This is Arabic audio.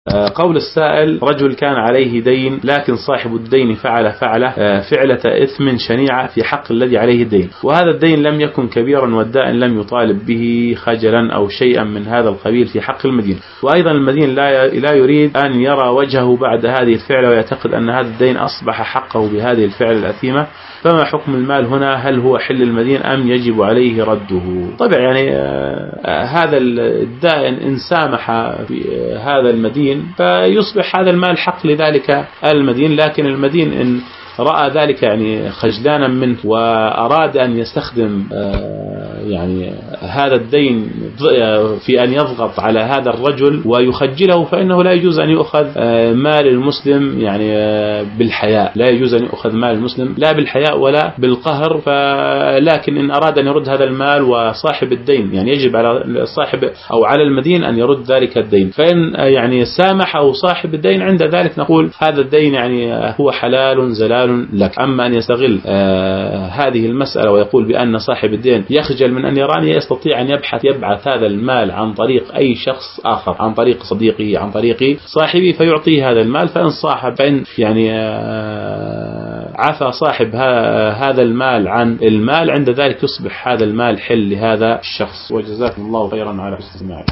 قول السائل: رجل كان عليه دين لكن صاحب الدين فعل فعلة إثم شنيعة في حق الذي عليه الدين، وهذا الدين لم يكن كبيرا والدائن لم يطالب به خجلا أو شيئا من هذا القبيل في حق المدين، وأيضا المدين لا يريد أن يرى وجهه بعد هذه الفعلة ويعتقد أن هذا الدين أصبح حقه بهذه الفعل الأثيمة، فما حكم المال هنا؟ هل هو حل المدين أم يجب عليه رده؟ طبعا يعني هذا الدائن إن سامح في هذا المدين فيصبح هذا المال حق لذلك المدين، لكن المدين إن رأى ذلك يعني خجلانا منه وأراد أن يستخدم يعني هذا الدين في أن يضغط على هذا الرجل ويخجله، فإنه لا يجوز أن يؤخذ مال المسلم يعني بالحياء، لا يجوز أن يؤخذ مال المسلم لا بالحياء ولا بالقهر. لكن إن أراد أن يرد هذا المال وصاحب الدين يعني يجب على صاحب أو على المدين أن يرد ذلك الدين، فإن يعني سامحه صاحب الدين عند ذلك نقول هذا الدين يعني هو حلال زلال لك. أما أن يستغل هذه المسألة ويقول بأن صاحب الدين يخجل من أن يراني، يستطيع أن يبعث هذا المال عن طريق أي شخص آخر، عن طريق صديقه، عن طريق صاحبه، فيعطيه هذا المال، فإن يعني عفى صاحب هذا المال عن المال، عند ذلك يصبح هذا المال حل لهذا الشخص. وجزاكم الله خيرا على حسن الاستماع.